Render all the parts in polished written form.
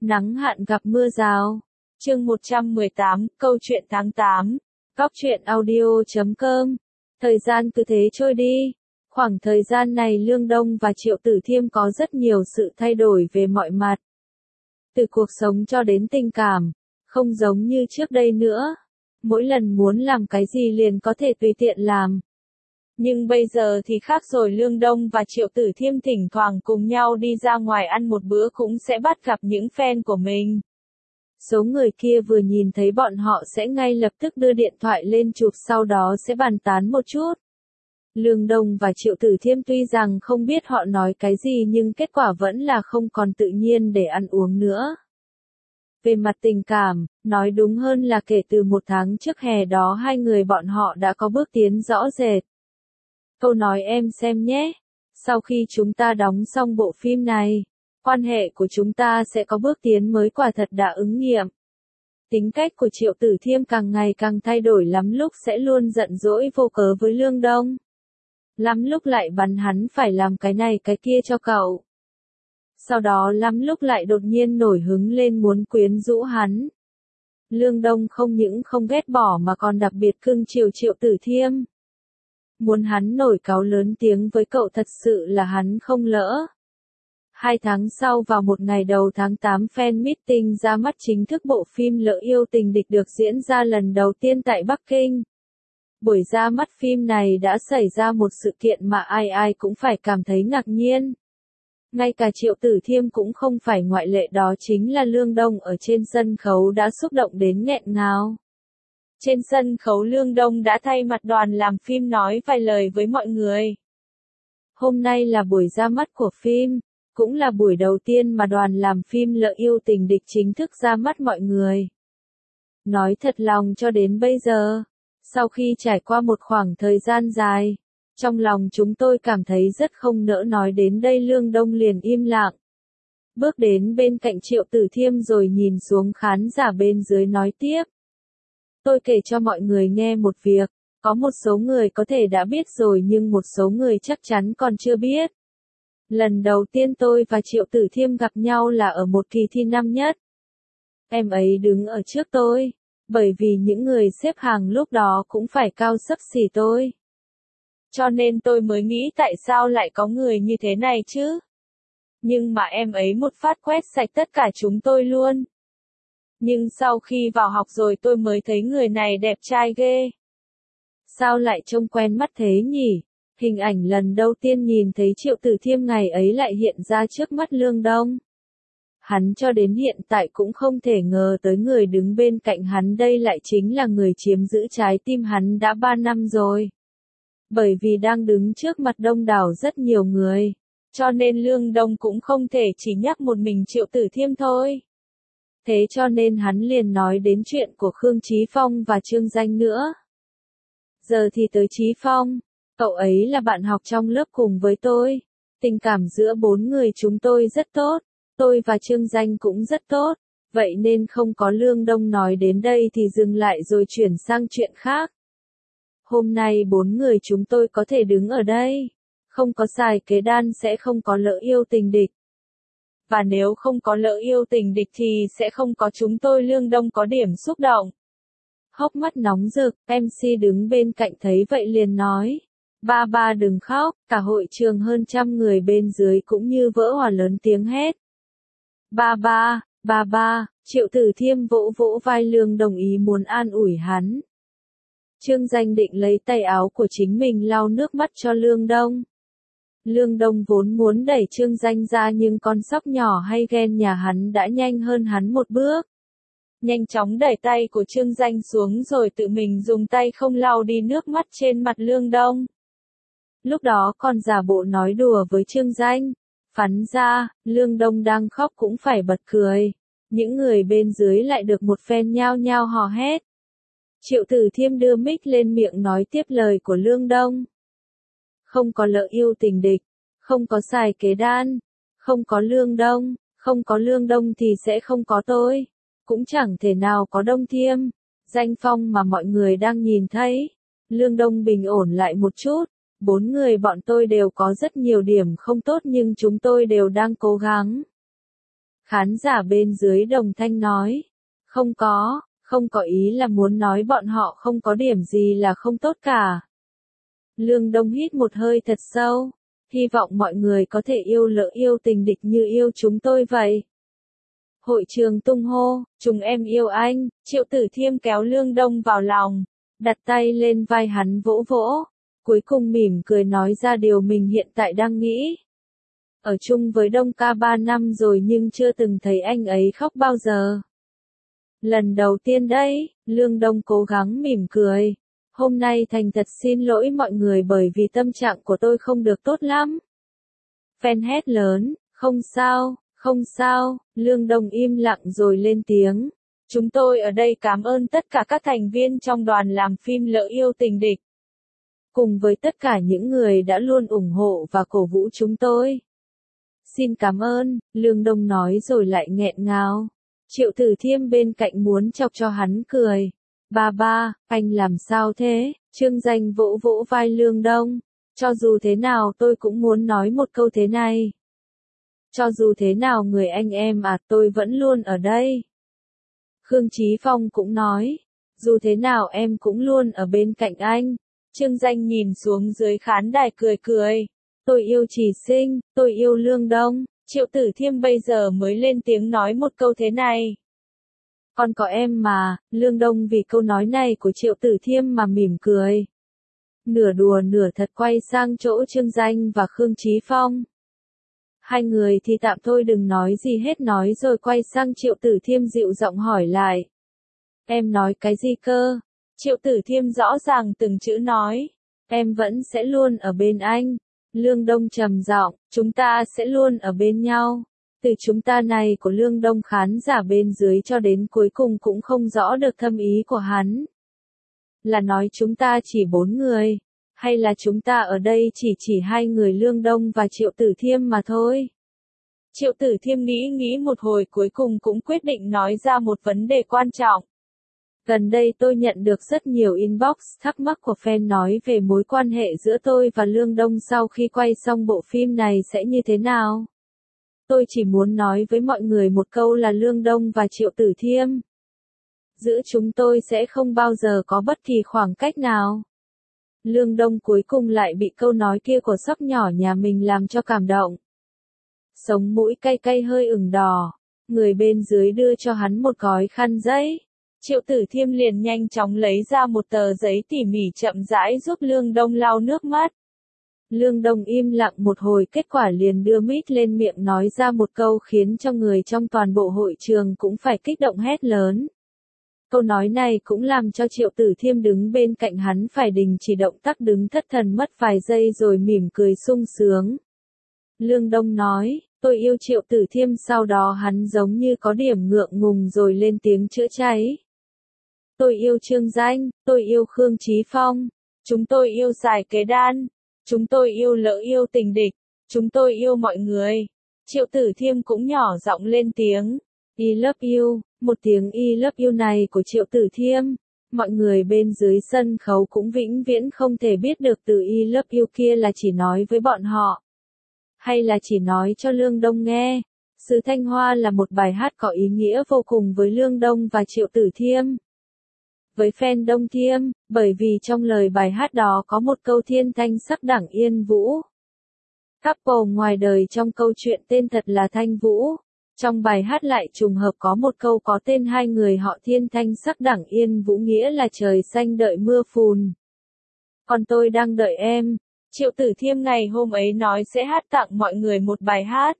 Nắng hạn gặp mưa rào. Chương 118, câu chuyện tháng 8. Góc truyện audio.com. Thời gian cứ thế trôi đi. Khoảng thời gian này Lương Đông và Triệu Tử Thiêm có rất nhiều sự thay đổi về mọi mặt. Từ cuộc sống cho đến tình cảm, không giống như trước đây nữa. Mỗi lần muốn làm cái gì liền có thể tùy tiện làm. Nhưng bây giờ thì khác rồi, Lương Đông và Triệu Tử Thiêm thỉnh thoảng cùng nhau đi ra ngoài ăn một bữa cũng sẽ bắt gặp những fan của mình. Số người kia vừa nhìn thấy bọn họ sẽ ngay lập tức đưa điện thoại lên chụp, sau đó sẽ bàn tán một chút. Lương Đông và Triệu Tử Thiêm tuy rằng không biết họ nói cái gì nhưng kết quả vẫn là không còn tự nhiên để ăn uống nữa. Về mặt tình cảm, nói đúng hơn là kể từ một tháng trước hè đó hai người bọn họ đã có bước tiến rõ rệt. Câu nói em xem nhé, sau khi chúng ta đóng xong bộ phim này, quan hệ của chúng ta sẽ có bước tiến mới quả thật đã ứng nghiệm. Tính cách của Triệu Tử Thiêm càng ngày càng thay đổi, lắm lúc sẽ luôn giận dỗi vô cớ với Lương Đông. Lắm lúc lại bắn hắn phải làm cái này cái kia cho cậu. Sau đó lắm lúc lại đột nhiên nổi hứng lên muốn quyến rũ hắn. Lương Đông không những không ghét bỏ mà còn đặc biệt cưng chiều Triệu Tử Thiêm. Muốn hắn nổi cáu lớn tiếng với cậu thật sự là hắn không lỡ. 2 tháng sau vào một ngày đầu tháng 8, fan meeting ra mắt chính thức bộ phim Lỡ Yêu Tình Địch được diễn ra lần đầu tiên tại Bắc Kinh. Buổi ra mắt phim này đã xảy ra một sự kiện mà ai ai cũng phải cảm thấy ngạc nhiên. Ngay cả Triệu Tử Thiêm cũng không phải ngoại lệ, đó chính là Lương Đông ở trên sân khấu đã xúc động đến nghẹn ngào. Trên sân khấu Lương Đông đã thay mặt đoàn làm phim nói vài lời với mọi người. Hôm nay là buổi ra mắt của phim, cũng là buổi đầu tiên mà đoàn làm phim Lỡ Yêu Tình Địch chính thức ra mắt mọi người. Nói thật lòng cho đến bây giờ, sau khi trải qua một khoảng thời gian dài, trong lòng chúng tôi cảm thấy rất không nỡ. Nói đến đây Lương Đông liền im lặng. Bước đến bên cạnh Triệu Tử Thiêm rồi nhìn xuống khán giả bên dưới nói tiếp. Tôi kể cho mọi người nghe một việc, có một số người có thể đã biết rồi nhưng một số người chắc chắn còn chưa biết. Lần đầu tiên tôi và Triệu Tử Thiêm gặp nhau là ở một kỳ thi năm nhất. Em ấy đứng ở trước tôi, bởi vì những người xếp hàng lúc đó cũng phải cao xấp xỉ tôi. Cho nên tôi mới nghĩ tại sao lại có người như thế này chứ? Nhưng mà em ấy một phát quét sạch tất cả chúng tôi luôn. Nhưng sau khi vào học rồi tôi mới thấy người này đẹp trai ghê. Sao lại trông quen mắt thế nhỉ? Hình ảnh lần đầu tiên nhìn thấy Triệu Tử Thiêm ngày ấy lại hiện ra trước mắt Lương Đông. Hắn cho đến hiện tại cũng không thể ngờ tới người đứng bên cạnh hắn đây lại chính là người chiếm giữ trái tim hắn đã 3 năm rồi. Bởi vì đang đứng trước mặt đông đảo rất nhiều người, cho nên Lương Đông cũng không thể chỉ nhắc một mình Triệu Tử Thiêm thôi. Thế cho nên hắn liền nói đến chuyện của Khương Chí Phong và Trương Danh nữa. Giờ thì tới Chí Phong, cậu ấy là bạn học trong lớp cùng với tôi. Tình cảm giữa 4 người chúng tôi rất tốt, tôi và Trương Danh cũng rất tốt, vậy nên không có Lương Đông nói đến đây thì dừng lại rồi chuyển sang chuyện khác. Hôm nay 4 người chúng tôi có thể đứng ở đây, không có xài kế đan sẽ không có Lỡ Yêu Tình Địch. Và nếu không có Lỡ Yêu Tình Địch thì sẽ không có chúng tôi. Lương Đông có điểm xúc động. Hốc mắt nóng rực, MC đứng bên cạnh thấy vậy liền nói. Ba đừng khóc, cả hội trường hơn trăm người bên dưới cũng như vỡ òa lớn tiếng hét. Ba, Triệu Tử Thiêm vỗ vỗ vai Lương đồng ý muốn an ủi hắn. Trương Danh định lấy tay áo của chính mình lau nước mắt cho Lương Đông. Lương Đông vốn muốn đẩy Trương Danh ra nhưng con sóc nhỏ hay ghen nhà hắn đã nhanh hơn hắn một bước. Nhanh chóng đẩy tay của Trương Danh xuống rồi tự mình dùng tay không lau đi nước mắt trên mặt Lương Đông. Lúc đó còn giả bộ nói đùa với Trương Danh. Phắn ra, Lương Đông đang khóc cũng phải bật cười. Những người bên dưới lại được một phen nhao nhao hò hét. Triệu Tử Thiêm đưa mic lên miệng nói tiếp lời của Lương Đông. Không có Lỡ Yêu Tình Địch, không có xài kế đan, không có Lương Đông, không có Lương Đông thì sẽ không có tôi. Cũng chẳng thể nào có Đông Thiêm, Danh Phong mà mọi người đang nhìn thấy. Lương Đông bình ổn lại một chút. 4 người bọn tôi đều có rất nhiều điểm không tốt nhưng chúng tôi đều đang cố gắng. Khán giả bên dưới đồng thanh nói. Không có ý là muốn nói bọn họ không có điểm gì là không tốt cả. Lương Đông hít một hơi thật sâu. Hy vọng mọi người có thể yêu lỡ yêu tình địch như yêu chúng tôi vậy. Hội trường tung hô, chúng em yêu anh, Triệu Tử Thiêm kéo Lương Đông vào lòng, đặt tay lên vai hắn vỗ vỗ, cuối cùng mỉm cười nói ra điều mình hiện tại đang nghĩ. Ở chung với Đông ca 3 năm rồi nhưng chưa từng thấy anh ấy khóc bao giờ. Lần đầu tiên đấy, Lương Đông cố gắng mỉm cười. Hôm nay thành thật xin lỗi mọi người bởi vì tâm trạng của tôi không được tốt lắm. Fan hét lớn, không sao, Lương Đông im lặng rồi lên tiếng. Chúng tôi ở đây cảm ơn tất cả các thành viên trong đoàn làm phim Lỡ Yêu Tình Địch. Cùng với tất cả những người đã luôn ủng hộ và cổ vũ chúng tôi. Xin cảm ơn, Lương Đông nói rồi lại nghẹn ngào. Triệu Tử Thiêm bên cạnh muốn chọc cho hắn cười. Ba, anh làm sao thế? Trương Danh vỗ vỗ vai Lương Đông. Cho dù thế nào tôi cũng muốn nói một câu thế này. Cho dù thế nào người anh em tôi vẫn luôn ở đây. Khương Chí Phong cũng nói. Dù thế nào em cũng luôn ở bên cạnh anh. Trương Danh nhìn xuống dưới khán đài cười cười. Tôi yêu Chỉ Sinh, tôi yêu Lương Đông. Triệu Tử Thiêm bây giờ mới lên tiếng nói một câu thế này. Còn có em mà, Lương Đông vì câu nói này của Triệu Tử Thiêm mà mỉm cười. Nửa đùa nửa thật quay sang chỗ Trương Danh và Khương Chí Phong. Hai người thì tạm thôi đừng nói gì hết nói rồi quay sang Triệu Tử Thiêm dịu giọng hỏi lại. Em nói cái gì cơ? Triệu Tử Thiêm rõ ràng từng chữ nói. Em vẫn sẽ luôn ở bên anh. Lương Đông trầm giọng, chúng ta sẽ luôn ở bên nhau. Từ chúng ta này của Lương Đông khán giả bên dưới cho đến cuối cùng cũng không rõ được thâm ý của hắn. Là nói chúng ta chỉ 4 người, hay là chúng ta ở đây chỉ 2 người Lương Đông và Triệu Tử Thiêm mà thôi. Triệu Tử Thiêm nghĩ một hồi cuối cùng cũng quyết định nói ra một vấn đề quan trọng. Gần đây tôi nhận được rất nhiều inbox thắc mắc của fan nói về mối quan hệ giữa tôi và Lương Đông sau khi quay xong bộ phim này sẽ như thế nào. Tôi chỉ muốn nói với mọi người một câu là Lương Đông và Triệu Tử Thiêm. Giữa chúng tôi sẽ không bao giờ có bất kỳ khoảng cách nào. Lương Đông cuối cùng lại bị câu nói kia của sóc nhỏ nhà mình làm cho cảm động. Sống mũi cay cay hơi ửng đỏ. Người bên dưới đưa cho hắn một gói khăn giấy. Triệu Tử Thiêm liền nhanh chóng lấy ra một tờ giấy tỉ mỉ chậm rãi giúp Lương Đông lau nước mắt. Lương Đông im lặng một hồi kết quả liền đưa mít lên miệng nói ra một câu khiến cho người trong toàn bộ hội trường cũng phải kích động hét lớn. Câu nói này cũng làm cho Triệu Tử Thiêm đứng bên cạnh hắn phải đình chỉ động tác đứng thất thần mất vài giây rồi mỉm cười sung sướng. Lương Đông nói, tôi yêu Triệu Tử Thiêm sau đó hắn giống như có điểm ngượng ngùng rồi lên tiếng chữa cháy. Tôi yêu Trương Danh, tôi yêu Khương Chí Phong, chúng tôi yêu Giải Kế Đan, chúng tôi yêu Lỡ Yêu Tình Địch, chúng tôi yêu mọi người. Triệu Tử Thiêm cũng nhỏ giọng lên tiếng. I love you, một tiếng I love you này của Triệu Tử Thiêm. Mọi người bên dưới sân khấu cũng vĩnh viễn không thể biết được từ I love you kia là chỉ nói với bọn họ. Hay là chỉ nói cho Lương Đông nghe. Sứ Thanh Hoa là một bài hát có ý nghĩa vô cùng với Lương Đông và Triệu Tử Thiêm. Với fan Đông Thiêm, bởi vì trong lời bài hát đó có một câu thiên thanh sắc đẳng yên vũ. Couple ngoài đời trong câu chuyện tên thật là Thanh Vũ. Trong bài hát lại trùng hợp có một câu có tên hai người họ thiên thanh sắc đẳng yên vũ nghĩa là trời xanh đợi mưa phùn. Còn tôi đang đợi em. Triệu Tử Thiêm ngày hôm ấy nói sẽ hát tặng mọi người một bài hát.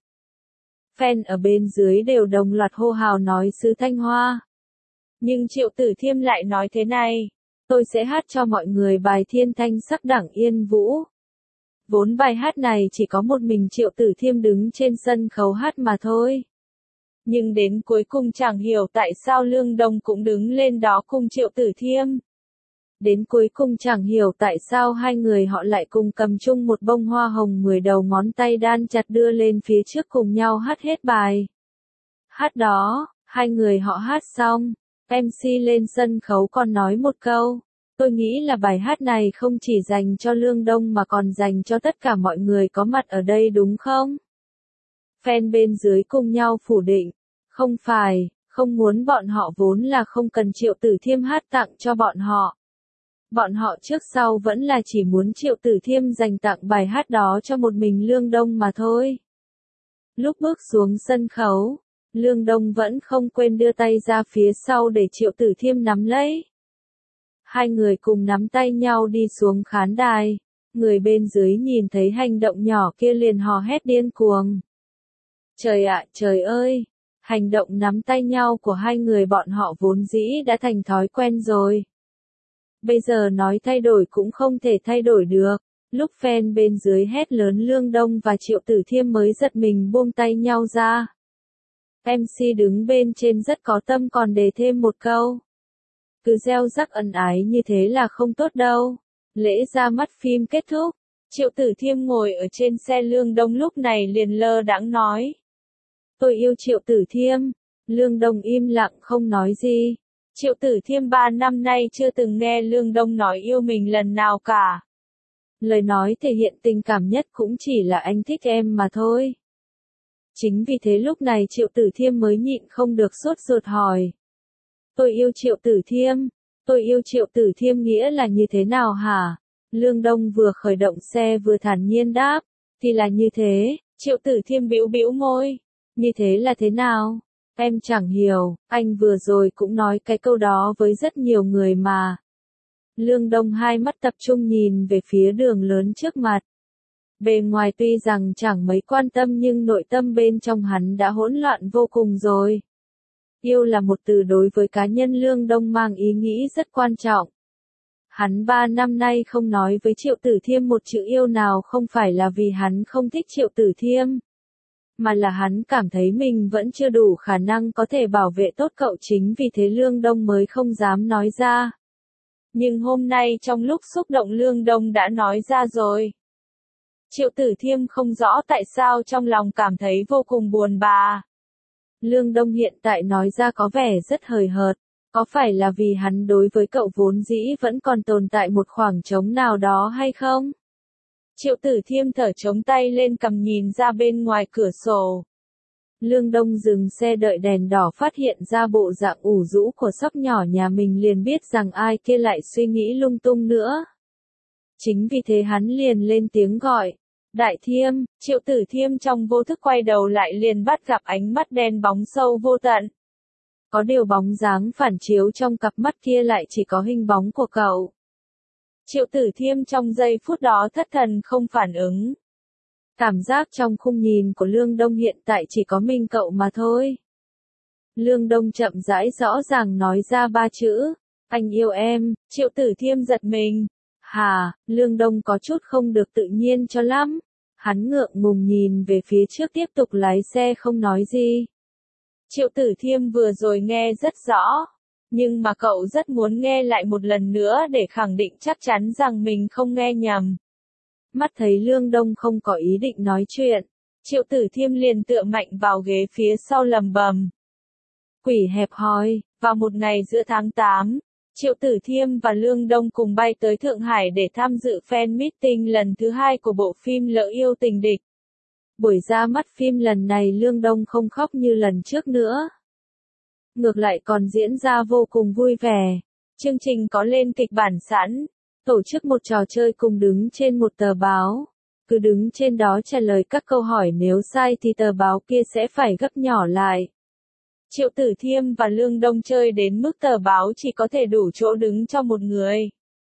Fan ở bên dưới đều đồng loạt hô hào nói Sứ Thanh Hoa. Nhưng Triệu Tử Thiêm lại nói thế này, tôi sẽ hát cho mọi người bài thiên thanh sắc đẳng yên vũ. Vốn bài hát này chỉ có một mình Triệu Tử Thiêm đứng trên sân khấu hát mà thôi. Nhưng đến cuối cùng chẳng hiểu tại sao Lương Đông cũng đứng lên đó cùng Triệu Tử Thiêm. Đến cuối cùng chẳng hiểu tại sao hai người họ lại cùng cầm chung một bông hoa hồng 10 đầu ngón tay đan chặt đưa lên phía trước cùng nhau hát hết bài. Hát đó, hai người họ hát xong. MC lên sân khấu còn nói một câu, tôi nghĩ là bài hát này không chỉ dành cho Lương Đông mà còn dành cho tất cả mọi người có mặt ở đây đúng không? Fan bên dưới cùng nhau phủ định. Không phải, không muốn bọn họ vốn là không cần Triệu Tử Thiêm hát tặng cho bọn họ. Bọn họ trước sau vẫn là chỉ muốn Triệu Tử Thiêm dành tặng bài hát đó cho một mình Lương Đông mà thôi. Lúc bước xuống sân khấu, Lương Đông vẫn không quên đưa tay ra phía sau để Triệu Tử Thiêm nắm lấy. Hai người cùng nắm tay nhau đi xuống khán đài. Người bên dưới nhìn thấy hành động nhỏ kia liền hò hét điên cuồng. Trời ạ, trời ơi! Hành động nắm tay nhau của hai người bọn họ vốn dĩ đã thành thói quen rồi. Bây giờ nói thay đổi cũng không thể thay đổi được. Lúc fan bên dưới hét lớn Lương Đông và Triệu Tử Thiêm mới giật mình buông tay nhau ra. MC đứng bên trên rất có tâm còn đề thêm một câu. Cứ gieo rắc ân ái như thế là không tốt đâu. Lễ ra mắt phim kết thúc. Triệu Tử Thiêm ngồi ở trên xe Lương Đông lúc này liền lơ đãng nói. Tôi yêu Triệu Tử Thiêm. Lương Đông im lặng không nói gì. Triệu Tử Thiêm 3 năm nay chưa từng nghe Lương Đông nói yêu mình lần nào cả. Lời nói thể hiện tình cảm nhất cũng chỉ là anh thích em mà thôi. Chính vì thế lúc này Triệu Tử Thiêm mới nhịn không được sốt ruột hỏi. Tôi yêu Triệu Tử Thiêm. Tôi yêu Triệu Tử Thiêm nghĩa là như thế nào hả? Lương Đông vừa khởi động xe vừa thản nhiên đáp. Thì là như thế. Triệu Tử Thiêm bĩu bĩu môi. Như thế là thế nào? Em chẳng hiểu, anh vừa rồi cũng nói cái câu đó với rất nhiều người mà. Lương Đông hai mắt tập trung nhìn về phía đường lớn trước mặt. Bề ngoài tuy rằng chẳng mấy quan tâm nhưng nội tâm bên trong hắn đã hỗn loạn vô cùng rồi. Yêu là một từ đối với cá nhân Lương Đông mang ý nghĩ rất quan trọng. Hắn 3 năm nay không nói với Triệu Tử Thiêm một chữ yêu nào không phải là vì hắn không thích Triệu Tử Thiêm. Mà là hắn cảm thấy mình vẫn chưa đủ khả năng có thể bảo vệ tốt cậu chính vì thế Lương Đông mới không dám nói ra. Nhưng hôm nay trong lúc xúc động Lương Đông đã nói ra rồi. Triệu Tử Thiêm không rõ tại sao trong lòng cảm thấy vô cùng buồn bã. Lương Đông hiện tại nói ra có vẻ rất hời hợt, có phải là vì hắn đối với cậu vốn dĩ vẫn còn tồn tại một khoảng trống nào đó hay không? Triệu Tử Thiêm thở chống tay lên cầm nhìn ra bên ngoài cửa sổ. Lương Đông dừng xe đợi đèn đỏ phát hiện ra bộ dạng ủ rũ của sóc nhỏ nhà mình liền biết rằng ai kia lại suy nghĩ lung tung nữa. Chính vì thế hắn liền lên tiếng gọi. Đại Thiêm, Triệu Tử Thiêm trong vô thức quay đầu lại liền bắt gặp ánh mắt đen bóng sâu vô tận. Có điều bóng dáng phản chiếu trong cặp mắt kia lại chỉ có hình bóng của cậu. Triệu Tử Thiêm trong giây phút đó thất thần không phản ứng. Cảm giác trong khung nhìn của Lương Đông hiện tại chỉ có mình cậu mà thôi. Lương Đông chậm rãi rõ ràng nói ra 3 chữ. Anh yêu em. Triệu Tử Thiêm giật mình. Hà, Lương Đông có chút không được tự nhiên cho lắm. Hắn ngượng ngùng nhìn về phía trước tiếp tục lái xe không nói gì. Triệu Tử Thiêm vừa rồi nghe rất rõ. Nhưng mà cậu rất muốn nghe lại một lần nữa để khẳng định chắc chắn rằng mình không nghe nhầm. Mắt thấy Lương Đông không có ý định nói chuyện. Triệu Tử Thiêm liền tựa mạnh vào ghế phía sau lầm bầm. Quỷ hẹp hòi, vào một ngày giữa tháng 8, Triệu Tử Thiêm và Lương Đông cùng bay tới Thượng Hải để tham dự fan meeting lần thứ 2 của bộ phim Lỡ Yêu Tình Địch. Buổi ra mắt phim lần này Lương Đông không khóc như lần trước nữa. Ngược lại còn diễn ra vô cùng vui vẻ. Chương trình có lên kịch bản sẵn, tổ chức một trò chơi cùng đứng trên một tờ báo. Cứ đứng trên đó trả lời các câu hỏi nếu sai thì tờ báo kia sẽ phải gấp nhỏ lại. Triệu Tử Thiêm và Lương Đông chơi đến mức tờ báo chỉ có thể đủ chỗ đứng cho một người.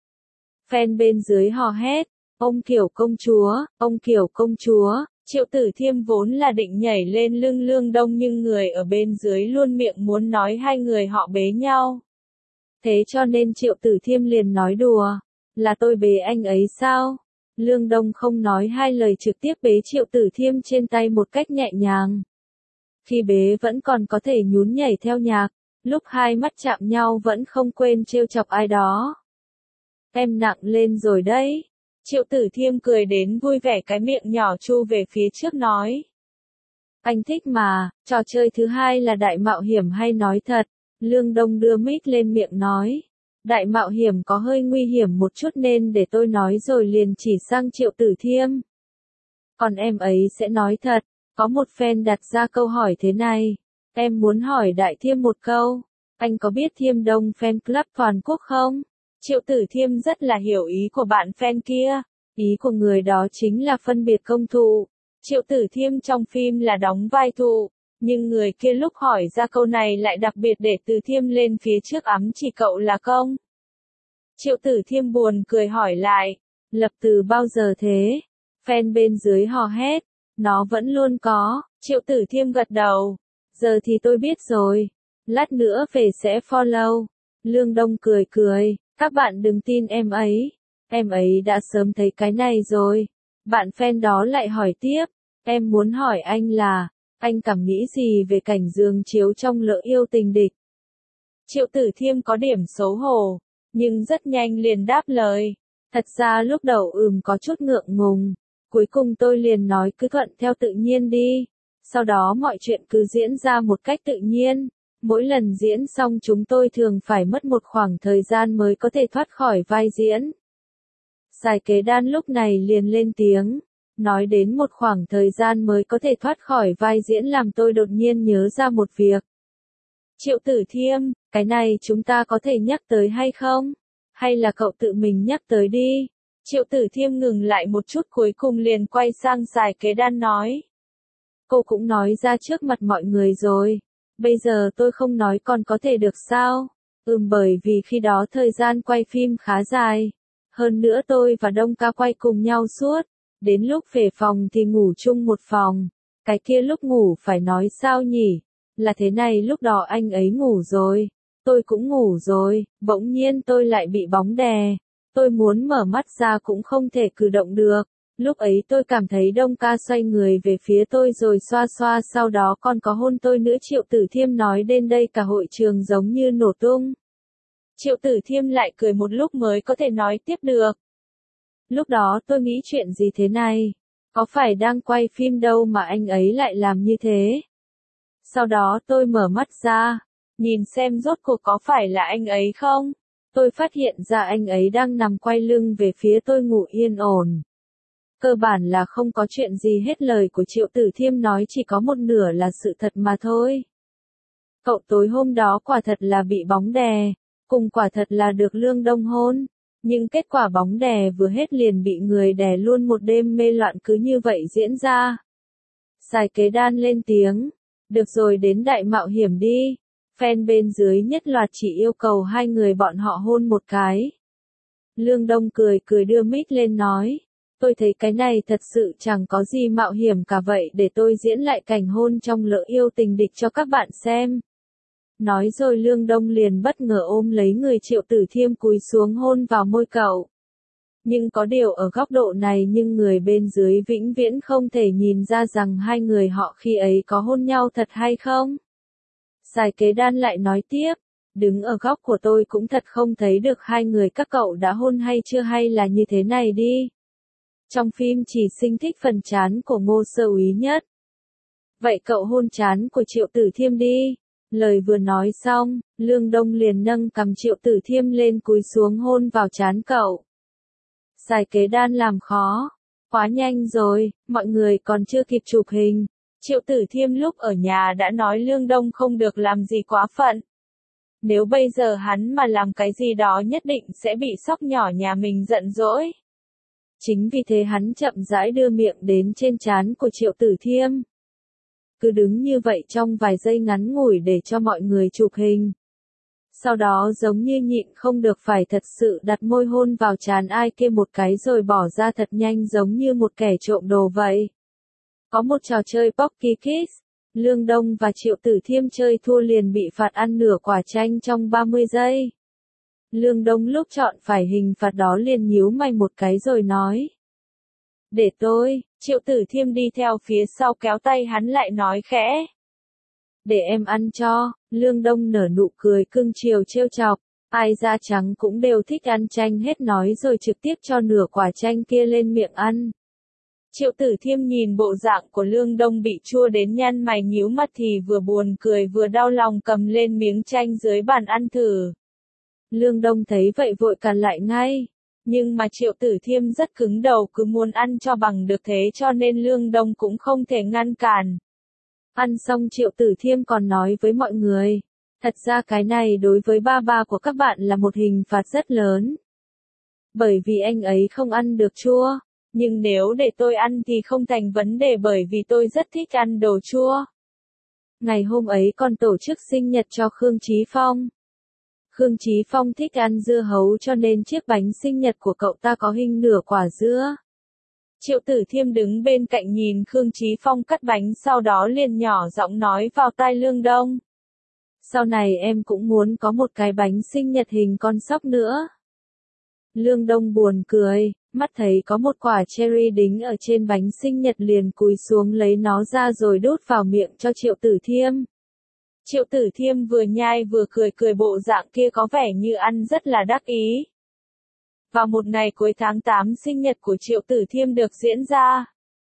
Fan bên dưới hò hét, ông Kiều công chúa, ông Kiều công chúa. Triệu Tử Thiêm vốn là định nhảy lên lưng Lương Đông nhưng người ở bên dưới luôn miệng muốn nói hai người họ bế nhau. Thế cho nên Triệu Tử Thiêm liền nói đùa, là tôi bế anh ấy sao? Lương Đông không nói hai lời trực tiếp bế Triệu Tử Thiêm trên tay một cách nhẹ nhàng. Khi bế vẫn còn có thể nhún nhảy theo nhạc, lúc hai mắt chạm nhau vẫn không quên trêu chọc ai đó. Em nặng lên rồi đấy. Triệu Tử Thiêm cười đến vui vẻ cái miệng nhỏ chu về phía trước nói. Anh thích mà, trò chơi thứ 2 là đại mạo hiểm hay nói thật? Lương Đông đưa mic lên miệng nói. Đại mạo hiểm có hơi nguy hiểm một chút nên để tôi nói rồi liền chỉ sang Triệu Tử Thiêm. Còn em ấy sẽ nói thật. Có một fan đặt ra câu hỏi thế này. Em muốn hỏi Đại Thiêm một câu. Anh có biết Thiêm Đông Fan Club toàn quốc không? Triệu Tử Thiêm rất là hiểu ý của bạn fan kia. Ý của người đó chính là phân biệt công thụ. Triệu Tử Thiêm trong phim là đóng vai thụ. Nhưng người kia lúc hỏi ra câu này lại đặc biệt để Tử Thiêm lên phía trước ắm chỉ cậu là công. Triệu Tử Thiêm buồn cười hỏi lại. Lập từ bao giờ thế? Fan bên dưới hò hét. Nó vẫn luôn có. Triệu Tử Thiêm gật đầu. Giờ thì tôi biết rồi. Lát nữa về sẽ follow. Lương Đông cười cười. Các bạn đừng tin em ấy. Em ấy đã sớm thấy cái này rồi. Bạn fan đó lại hỏi tiếp. Em muốn hỏi anh là, anh cảm nghĩ gì về cảnh giường chiếu trong Lỡ Yêu Tình Địch? Triệu Tử Thiêm có điểm xấu hổ, nhưng rất nhanh liền đáp lời. Thật ra lúc đầu có chút ngượng ngùng. Cuối cùng tôi liền nói cứ thuận theo tự nhiên đi. Sau đó mọi chuyện cứ diễn ra một cách tự nhiên. Mỗi lần diễn xong chúng tôi thường phải mất một khoảng thời gian mới có thể thoát khỏi vai diễn. Sài Kế Đan lúc này liền lên tiếng. Nói đến một khoảng thời gian mới có thể thoát khỏi vai diễn làm tôi đột nhiên nhớ ra một việc. Triệu Tử Thiêm, cái này chúng ta có thể nhắc tới hay không? Hay là cậu tự mình nhắc tới đi? Triệu Tử Thiêm ngừng lại một chút cuối cùng liền quay sang Sài Kế Đan nói. Cô cũng nói ra trước mặt mọi người rồi. Bây giờ tôi không nói còn có thể được sao? Bởi vì khi đó thời gian quay phim khá dài. Hơn nữa tôi và Đông Ca quay cùng nhau suốt. Đến lúc về phòng thì ngủ chung một phòng. Cái kia lúc ngủ phải nói sao nhỉ? Là thế này, lúc đó anh ấy ngủ rồi. Tôi cũng ngủ rồi. Bỗng nhiên tôi lại bị bóng đè. Tôi muốn mở mắt ra cũng không thể cử động được. Lúc ấy tôi cảm thấy Đông Ca xoay người về phía tôi rồi xoa xoa, sau đó còn có hôn tôi nữa. Triệu Tử Thiêm nói đến đây cả hội trường giống như nổ tung. Triệu Tử Thiêm lại cười một lúc mới có thể nói tiếp được. Lúc đó tôi nghĩ chuyện gì thế này? Có phải đang quay phim đâu mà anh ấy lại làm như thế? Sau đó tôi mở mắt ra, nhìn xem rốt cuộc có phải là anh ấy không? Tôi phát hiện ra anh ấy đang nằm quay lưng về phía tôi ngủ yên ổn. Cơ bản là không có chuyện gì hết, lời của Triệu Tử Thiêm nói chỉ có một nửa là sự thật mà thôi. Cậu tối hôm đó quả thật là bị bóng đè, cùng quả thật là được Lương Đông hôn. Nhưng kết quả bóng đè vừa hết liền bị người đè luôn, một đêm mê loạn cứ như vậy diễn ra. Sài Kế Đan lên tiếng. Được rồi, đến đại mạo hiểm đi. Fan bên dưới nhất loạt chỉ yêu cầu hai người bọn họ hôn một cái. Lương Đông cười cười đưa mic lên nói. Tôi thấy cái này thật sự chẳng có gì mạo hiểm cả, vậy để tôi diễn lại cảnh hôn trong Lỡ Yêu Tình Địch cho các bạn xem. Nói rồi Lương Đông liền bất ngờ ôm lấy người Triệu Tử Thiêm cúi xuống hôn vào môi cậu. Nhưng có điều ở góc độ này nhưng người bên dưới vĩnh viễn không thể nhìn ra rằng hai người họ khi ấy có hôn nhau thật hay không. Sài Kế Đan lại nói tiếp, đứng ở góc của tôi cũng thật không thấy được hai người các cậu đã hôn hay chưa, hay là như thế này đi. Trong phim chỉ Sinh thích phần trán của Ngô Sơ Úy nhất. Vậy cậu hôn trán của Triệu Tử Thiêm đi. Lời vừa nói xong, Lương Đông liền nâng cằm Triệu Tử Thiêm lên cúi xuống hôn vào trán cậu. Sài Kế Đan làm khó. Quá nhanh rồi, mọi người còn chưa kịp chụp hình. Triệu Tử Thiêm lúc ở nhà đã nói Lương Đông không được làm gì quá phận. Nếu bây giờ hắn mà làm cái gì đó nhất định sẽ bị sóc nhỏ nhà mình giận dỗi. Chính vì thế hắn chậm rãi đưa miệng đến trên trán của Triệu Tử Thiêm. Cứ đứng như vậy trong vài giây ngắn ngủi để cho mọi người chụp hình. Sau đó giống như nhịn không được phải thật sự đặt môi hôn vào trán ai kia một cái rồi bỏ ra thật nhanh, giống như một kẻ trộm đồ vậy. Có một trò chơi Pocky Kiss, Lương Đông và Triệu Tử Thiêm chơi thua liền bị phạt ăn nửa quả chanh trong 30 giây. Lương Đông lúc chọn phải hình phạt đó liền nhíu mày một cái rồi nói. Để tôi. Triệu Tử Thiêm đi theo phía sau kéo tay hắn lại nói khẽ. Để em ăn cho. Lương Đông nở nụ cười cưng chiều trêu chọc. Ai da trắng cũng đều thích ăn chanh hết, nói rồi trực tiếp cho nửa quả chanh kia lên miệng ăn. Triệu Tử Thiêm nhìn bộ dạng của Lương Đông bị chua đến nhăn mày nhíu mắt thì vừa buồn cười vừa đau lòng, cầm lên miếng chanh dưới bàn ăn thử. Lương Đông thấy vậy vội cản lại ngay. Nhưng mà Triệu Tử Thiêm rất cứng đầu cứ muốn ăn cho bằng được thế cho nên Lương Đông cũng không thể ngăn cản. Ăn xong Triệu Tử Thiêm còn nói với mọi người, thật ra cái này đối với ba của các bạn là một hình phạt rất lớn. Bởi vì anh ấy không ăn được chua, nhưng nếu để tôi ăn thì không thành vấn đề bởi vì tôi rất thích ăn đồ chua. Ngày hôm ấy còn tổ chức sinh nhật cho Khương Chí Phong. Khương Chí Phong thích ăn dưa hấu cho nên chiếc bánh sinh nhật của cậu ta có hình nửa quả dưa. Triệu Tử Thiêm đứng bên cạnh nhìn Khương Chí Phong cắt bánh sau đó liền nhỏ giọng nói vào tai Lương Đông. Sau này em cũng muốn có một cái bánh sinh nhật hình con sóc nữa. Lương Đông buồn cười, mắt thấy có một quả cherry đính ở trên bánh sinh nhật liền cúi xuống lấy nó ra rồi đút vào miệng cho Triệu Tử Thiêm. Triệu Tử Thiêm vừa nhai vừa cười bộ dạng kia có vẻ như ăn rất là đắc ý. Vào một ngày cuối tháng 8 sinh nhật của Triệu Tử Thiêm được diễn ra.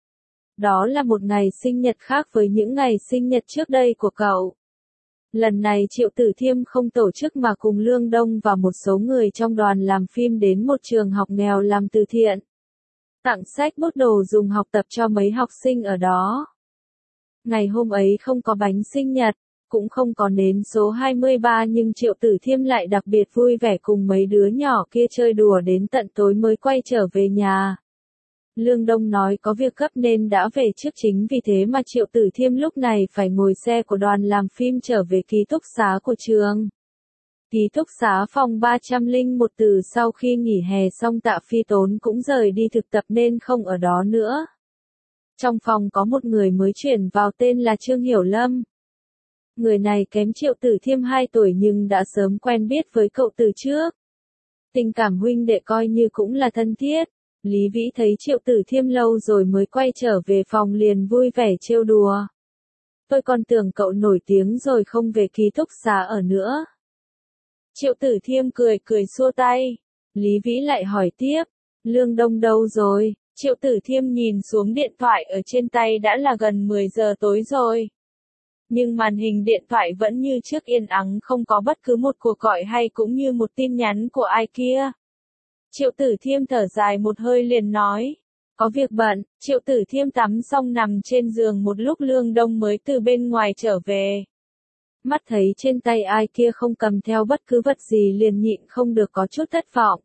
Đó là một ngày sinh nhật khác với những ngày sinh nhật trước đây của cậu. Lần này Triệu Tử Thiêm không tổ chức mà cùng Lương Đông và một số người trong đoàn làm phim đến một trường học nghèo làm từ thiện. Tặng sách bút đồ dùng học tập cho mấy học sinh ở đó. Ngày hôm ấy không có bánh sinh nhật, cũng không có nến số 23 nhưng Triệu Tử Thiêm lại đặc biệt vui vẻ cùng mấy đứa nhỏ kia chơi đùa đến tận tối mới quay trở về nhà. Lương Đông nói có việc gấp nên đã về trước chính vì thế mà Triệu Tử Thiêm lúc này phải ngồi xe của đoàn làm phim trở về ký túc xá của trường. Ký túc xá phòng 301 từ sau khi nghỉ hè xong Tạ Phi Tốn cũng rời đi thực tập nên không ở đó nữa. Trong phòng có một người mới chuyển vào tên là Trương Hiểu Lâm. Người này kém Triệu Tử Thiêm 2 tuổi nhưng đã sớm quen biết với cậu từ trước. Tình cảm huynh đệ coi như cũng là thân thiết. Lý Vĩ thấy Triệu Tử Thiêm lâu rồi mới quay trở về phòng liền vui vẻ trêu đùa. Tôi còn tưởng cậu nổi tiếng rồi không về ký túc xá ở nữa. Triệu Tử Thiêm cười xua tay. Lý Vĩ lại hỏi tiếp, Lương Đông đâu rồi? Triệu Tử Thiêm nhìn xuống điện thoại ở trên tay đã là gần 10 giờ tối rồi. Nhưng màn hình điện thoại vẫn như trước yên ắng không có bất cứ một cuộc gọi hay cũng như một tin nhắn của ai kia. Triệu Tử Thiêm thở dài một hơi liền nói, có việc bận. Triệu Tử Thiêm tắm xong nằm trên giường một lúc Lương Đông mới từ bên ngoài trở về. Mắt thấy trên tay ai kia không cầm theo bất cứ vật gì liền nhịn không được có chút thất vọng.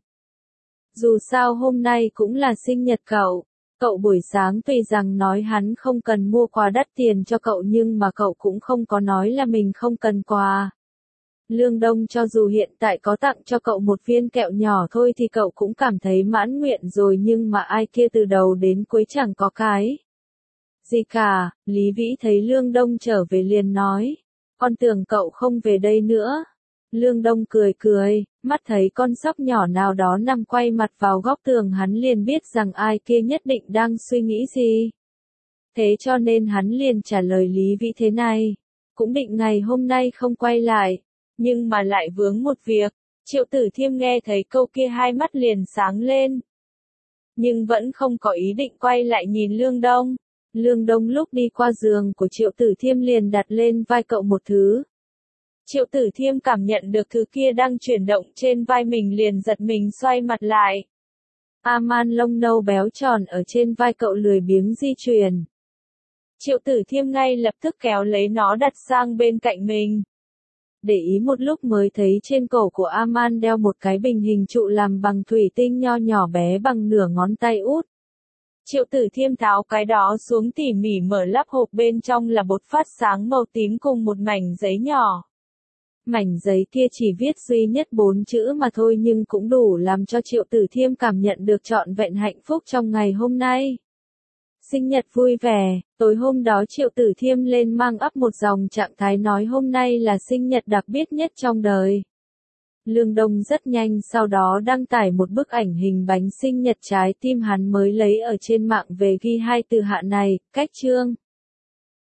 Dù sao hôm nay cũng là sinh nhật cậu. Cậu buổi sáng tuy rằng nói hắn không cần mua quà đắt tiền cho cậu nhưng mà cậu cũng không có nói là mình không cần quà. Lương Đông cho dù hiện tại có tặng cho cậu một viên kẹo nhỏ thôi thì cậu cũng cảm thấy mãn nguyện rồi nhưng mà ai kia từ đầu đến cuối chẳng có cái gì cả. Lý Vĩ thấy Lương Đông trở về liền nói, con tưởng cậu không về đây nữa. Lương Đông cười, mắt thấy con sóc nhỏ nào đó nằm quay mặt vào góc tường hắn liền biết rằng ai kia nhất định đang suy nghĩ gì. Thế cho nên hắn liền trả lời Lý Vĩ thế này, cũng định ngày hôm nay không quay lại, nhưng mà lại vướng một việc. Triệu Tử Thiêm nghe thấy câu kia hai mắt liền sáng lên. Nhưng vẫn không có ý định quay lại nhìn Lương Đông. Lương Đông lúc đi qua giường của Triệu Tử Thiêm liền đặt lên vai cậu một thứ. Triệu Tử Thiêm cảm nhận được thứ kia đang chuyển động trên vai mình liền giật mình xoay mặt lại. Aman lông nâu béo tròn ở trên vai cậu lười biếng di chuyển. Triệu Tử Thiêm ngay lập tức kéo lấy nó đặt sang bên cạnh mình. Để ý một lúc mới thấy trên cổ của Aman đeo một cái bình hình trụ làm bằng thủy tinh nho nhỏ bé bằng nửa ngón tay út. Triệu Tử Thiêm tháo cái đó xuống tỉ mỉ mở lắp hộp bên trong là bột phát sáng màu tím cùng một mảnh giấy nhỏ. Mảnh giấy kia chỉ viết duy nhất 4 chữ mà thôi nhưng cũng đủ làm cho Triệu Tử Thiêm cảm nhận được trọn vẹn hạnh phúc trong ngày hôm nay. Sinh nhật vui vẻ, tối hôm đó Triệu Tử Thiêm lên mang ấp một dòng trạng thái nói hôm nay là sinh nhật đặc biệt nhất trong đời. Lương Đông rất nhanh sau đó đăng tải một bức ảnh hình bánh sinh nhật trái tim hắn mới lấy ở trên mạng về ghi hai từ hạ này, cách chương.